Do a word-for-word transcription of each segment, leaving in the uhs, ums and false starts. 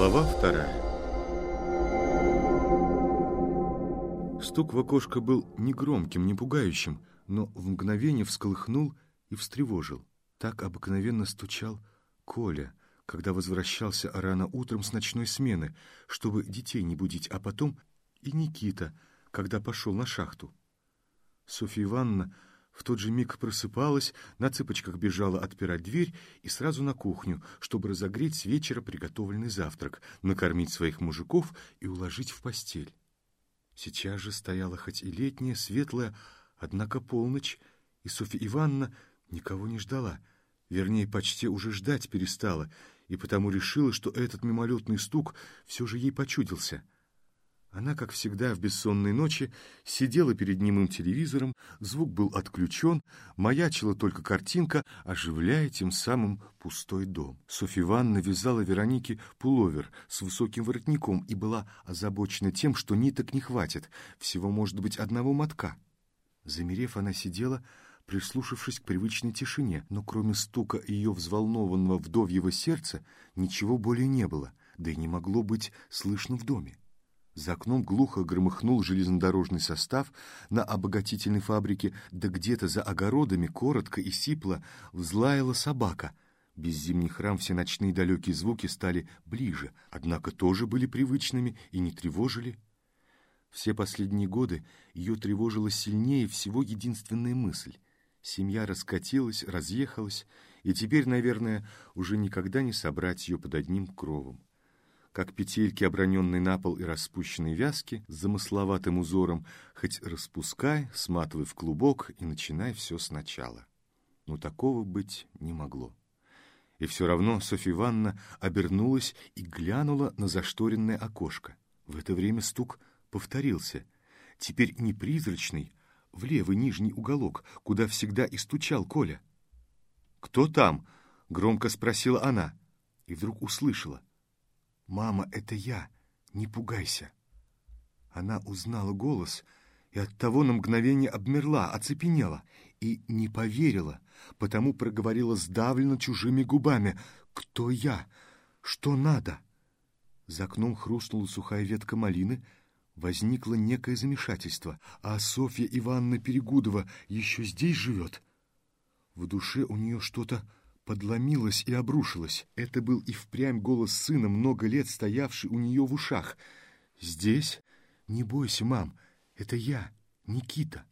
Глава вторая. Стук в окошко был не громким, не пугающим, но в мгновение всколыхнул и встревожил. Так обыкновенно стучал Коля, когда возвращался рано утром с ночной смены, чтобы детей не будить, а потом и Никита, когда пошел на шахту. Софья Ивановна в тот же миг просыпалась, на цыпочках бежала отпирать дверь и сразу на кухню, чтобы разогреть с вечера приготовленный завтрак, накормить своих мужиков и уложить в постель. Сейчас же стояла хоть и летняя, светлая, однако полночь, и Софья Ивановна никого не ждала, вернее, почти уже ждать перестала, и потому решила, что этот мимолетный стук все же ей почудился. Она, как всегда в бессонной ночи, сидела перед немым телевизором, звук был отключен, маячила только картинка, оживляя тем самым пустой дом. Софья Ивановна вязала Веронике пуловер с высоким воротником и была озабочена тем, что ниток не хватит, всего, может быть, одного мотка. Замерев, она сидела, прислушавшись к привычной тишине, но кроме стука ее взволнованного вдовьего сердца ничего более не было, да и не могло быть слышно в доме. За окном глухо громыхнул железнодорожный состав на обогатительной фабрике, да где-то за огородами коротко и сипло взлаяла собака. Без зимних рам все ночные далекие звуки стали ближе, однако тоже были привычными и не тревожили. Все последние годы ее тревожила сильнее всего единственная мысль. Семья раскатилась, разъехалась, и теперь, наверное, уже никогда не собрать ее под одним кровом. Как петельки, оброненные на пол и распущенные вязки с замысловатым узором, хоть распускай, сматывай в клубок и начинай все сначала. Но такого быть не могло. И все равно Софья Ивановна обернулась и глянула на зашторенное окошко. В это время стук повторился. Теперь не призрачный, в левый нижний уголок, куда всегда и стучал Коля. «Кто там?» — громко спросила она. И вдруг услышала. «Мама, это я, не пугайся». Она узнала голос и оттого на мгновение обмерла, оцепенела и не поверила, потому проговорила сдавленно чужими губами: «Кто я? Что надо?» За окном хрустнула сухая ветка малины, возникло некое замешательство. А Софья Ивановна Перегудова еще здесь живет? В душе у нее что-то подломилась и обрушилась. Это был и впрямь голос сына, много лет стоявший у нее в ушах. «Здесь? Не бойся, мам, это я, Никита».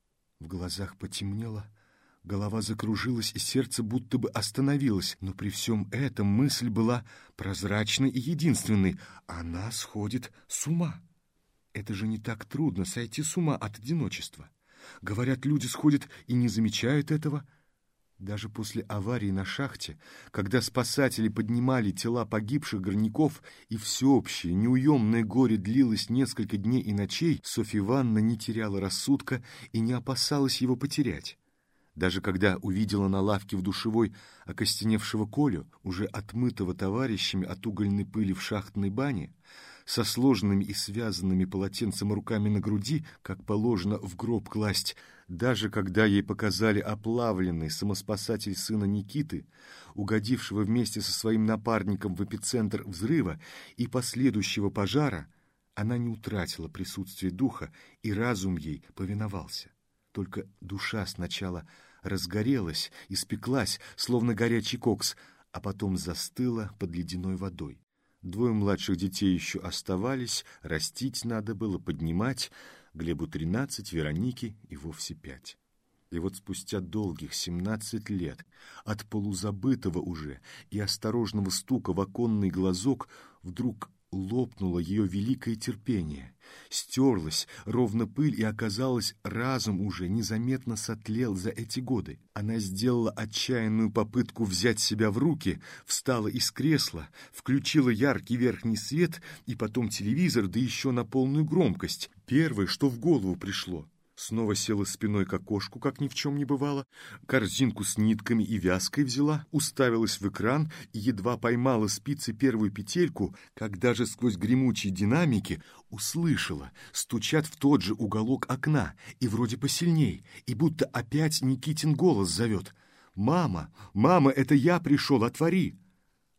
В глазах потемнело, голова закружилась, и сердце будто бы остановилось. Но при всем этом мысль была прозрачной и единственной. Она сходит с ума. Это же не так трудно сойти с ума от одиночества. Говорят, люди сходят и не замечают этого. Даже после аварии на шахте, когда спасатели поднимали тела погибших горняков, и всеобщее неуемное горе длилось несколько дней и ночей, Софья Ивановна не теряла рассудка и не опасалась его потерять. Даже когда увидела на лавке в душевой окостеневшего Колю, уже отмытого товарищами от угольной пыли в шахтной бане, со сложенными и связанными полотенцем руками на груди, как положено в гроб класть, даже когда ей показали оплавленный самоспасатель сына Никиты, угодившего вместе со своим напарником в эпицентр взрыва и последующего пожара, она не утратила присутствие духа, и разум ей повиновался. Только душа сначала разгорелась, испеклась, словно горячий кокс, а потом застыла под ледяной водой. Двое младших детей еще оставались, растить надо было, поднимать. Глебу тринадцать, Веронике и вовсе пять. И вот спустя долгих семнадцать лет от полузабытого уже и осторожного стука в оконный глазок вдруг лопнуло ее великое терпение. Стерлась ровно пыль, и оказалось, разум уже незаметно сотлел за эти годы. Она сделала отчаянную попытку взять себя в руки, встала из кресла, включила яркий верхний свет и потом телевизор, да еще на полную громкость. Первое, что в голову пришло. Снова села спиной к окошку, как ни в чем не бывало, корзинку с нитками и вязкой взяла, уставилась в экран и едва поймала спицы первую петельку, как даже сквозь гремучие динамики услышала, стучат в тот же уголок окна, и вроде посильней, и будто опять Никитин голос зовет: «Мама, мама, это я пришел, отвори!»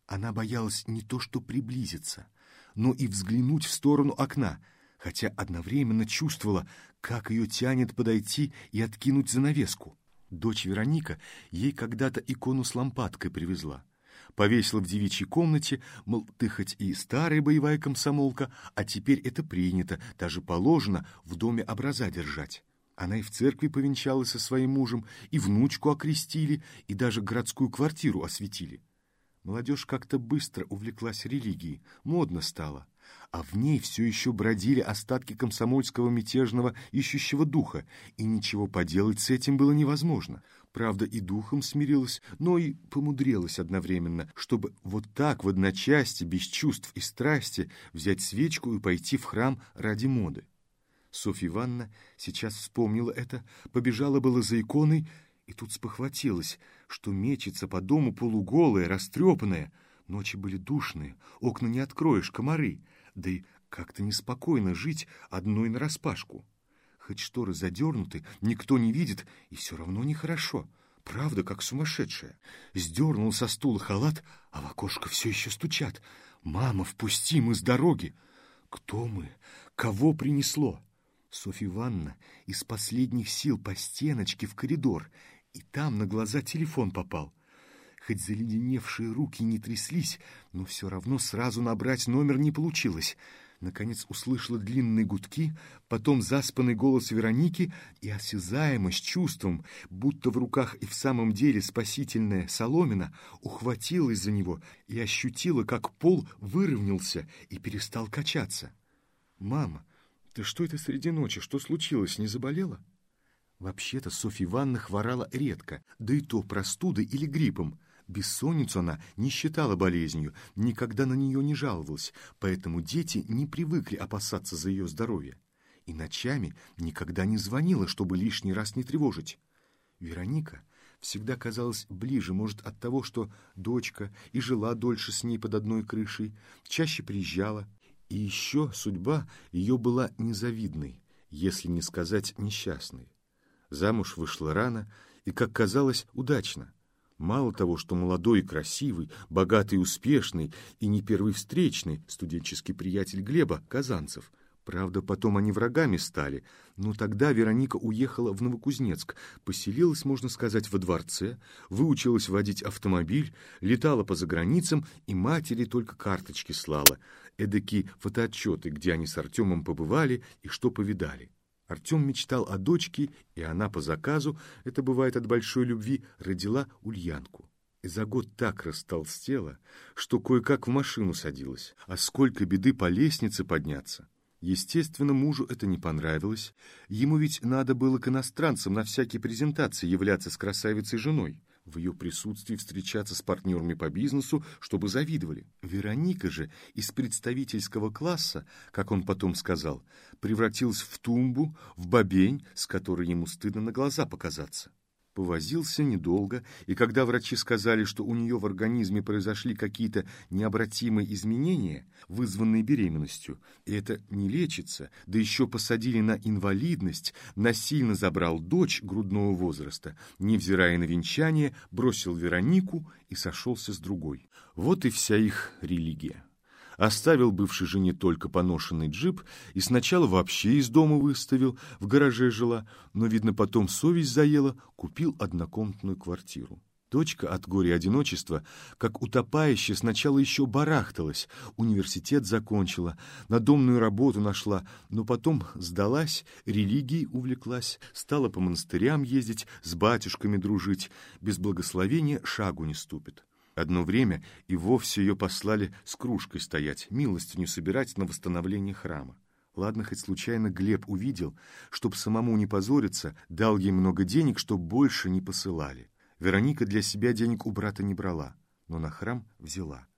Она боялась не то что приблизиться, но и взглянуть в сторону окна, хотя одновременно чувствовала, как ее тянет подойти и откинуть занавеску. Дочь Вероника ей когда-то икону с лампадкой привезла. Повесила в девичьей комнате, мол, ты хоть и старая боевая комсомолка, а теперь это принято, даже положено в доме образа держать. Она и в церкви повенчалась со своим мужем, и внучку окрестили, и даже городскую квартиру осветили. Молодежь как-то быстро увлеклась религией, модно стало, а в ней все еще бродили остатки комсомольского мятежного ищущего духа, и ничего поделать с этим было невозможно. Правда, и духом смирилась, но и помудрилась одновременно, чтобы вот так в одночасье, без чувств и страсти, взять свечку и пойти в храм ради моды. Софья Ивановна сейчас вспомнила это, побежала было за иконой, и тут спохватилась, что мечется по дому полуголая, растрепанная. Ночи были душные, окна не откроешь, комары, да и как-то неспокойно жить одной нараспашку. Хоть шторы задернуты, никто не видит, и все равно нехорошо. Правда, как сумасшедшая. Сдернул со стула халат, а в окошко все еще стучат. «Мама, впусти, мы с дороги!» Кто мы? Кого принесло? Софья Ивановна из последних сил по стеночке в коридор, и там на глаза телефон попал. Хоть заледеневшие руки не тряслись, но все равно сразу набрать номер не получилось. Наконец услышала длинные гудки, потом заспанный голос Вероники и осязаемо, с чувством, будто в руках и в самом деле спасительная соломина, ухватилась за него и ощутила, как пол выровнялся и перестал качаться. «Мама, ты что это среди ночи? Что случилось? Не заболела?» Вообще-то Софья Ивановна хворала редко, да и то простудой или гриппом. Бессонницу она не считала болезнью, никогда на нее не жаловалась, поэтому дети не привыкли опасаться за ее здоровье. И ночами никогда не звонила, чтобы лишний раз не тревожить. Вероника всегда казалась ближе, может, от того, что дочка и жила дольше с ней под одной крышей, чаще приезжала. И еще судьба ее была незавидной, если не сказать несчастной. Замуж вышла рано и, как казалось, удачно. Мало того, что молодой и красивый, богатый и успешный, и не первый встречный студенческий приятель Глеба, Казанцев. Правда, потом они врагами стали, но тогда Вероника уехала в Новокузнецк, поселилась, можно сказать, во дворце, выучилась водить автомобиль, летала по заграницам и матери только карточки слала, эдакие фотоотчеты, где они с Артемом побывали и что повидали. Артем мечтал о дочке, и она по заказу, это бывает от большой любви, родила Ульянку. И за год так растолстела, что кое-как в машину садилась. А сколько беды по лестнице подняться! Естественно, мужу это не понравилось. Ему ведь надо было к иностранцам на всякие презентации являться с красавицей женой, в ее присутствии встречаться с партнерами по бизнесу, чтобы завидовали. Вероника же из представительского класса, как он потом сказал, превратилась в тумбу, в бобень, с которой ему стыдно на глаза показаться. Повозился недолго, и когда врачи сказали, что у нее в организме произошли какие-то необратимые изменения, вызванные беременностью, и это не лечится, да еще посадили на инвалидность, насильно забрал дочь грудного возраста, невзирая на венчание, бросил Веронику и сошелся с другой. Вот и вся их религия. Оставил бывшей жене только поношенный джип и сначала вообще из дома выставил, в гараже жила, но, видно, потом совесть заела, купил однокомнатную квартиру. Дочка от горя и одиночества, как утопающая, сначала еще барахталась, университет закончила, надомную работу нашла, но потом сдалась, религией увлеклась, стала по монастырям ездить, с батюшками дружить, без благословения шагу не ступит. Одно время и вовсе ее послали с кружкой стоять, милостыню собирать на восстановление храма. Ладно, хоть случайно Глеб увидел, чтоб самому не позориться, дал ей много денег, чтоб больше не посылали. Вероника для себя денег у брата не брала, но на храм взяла.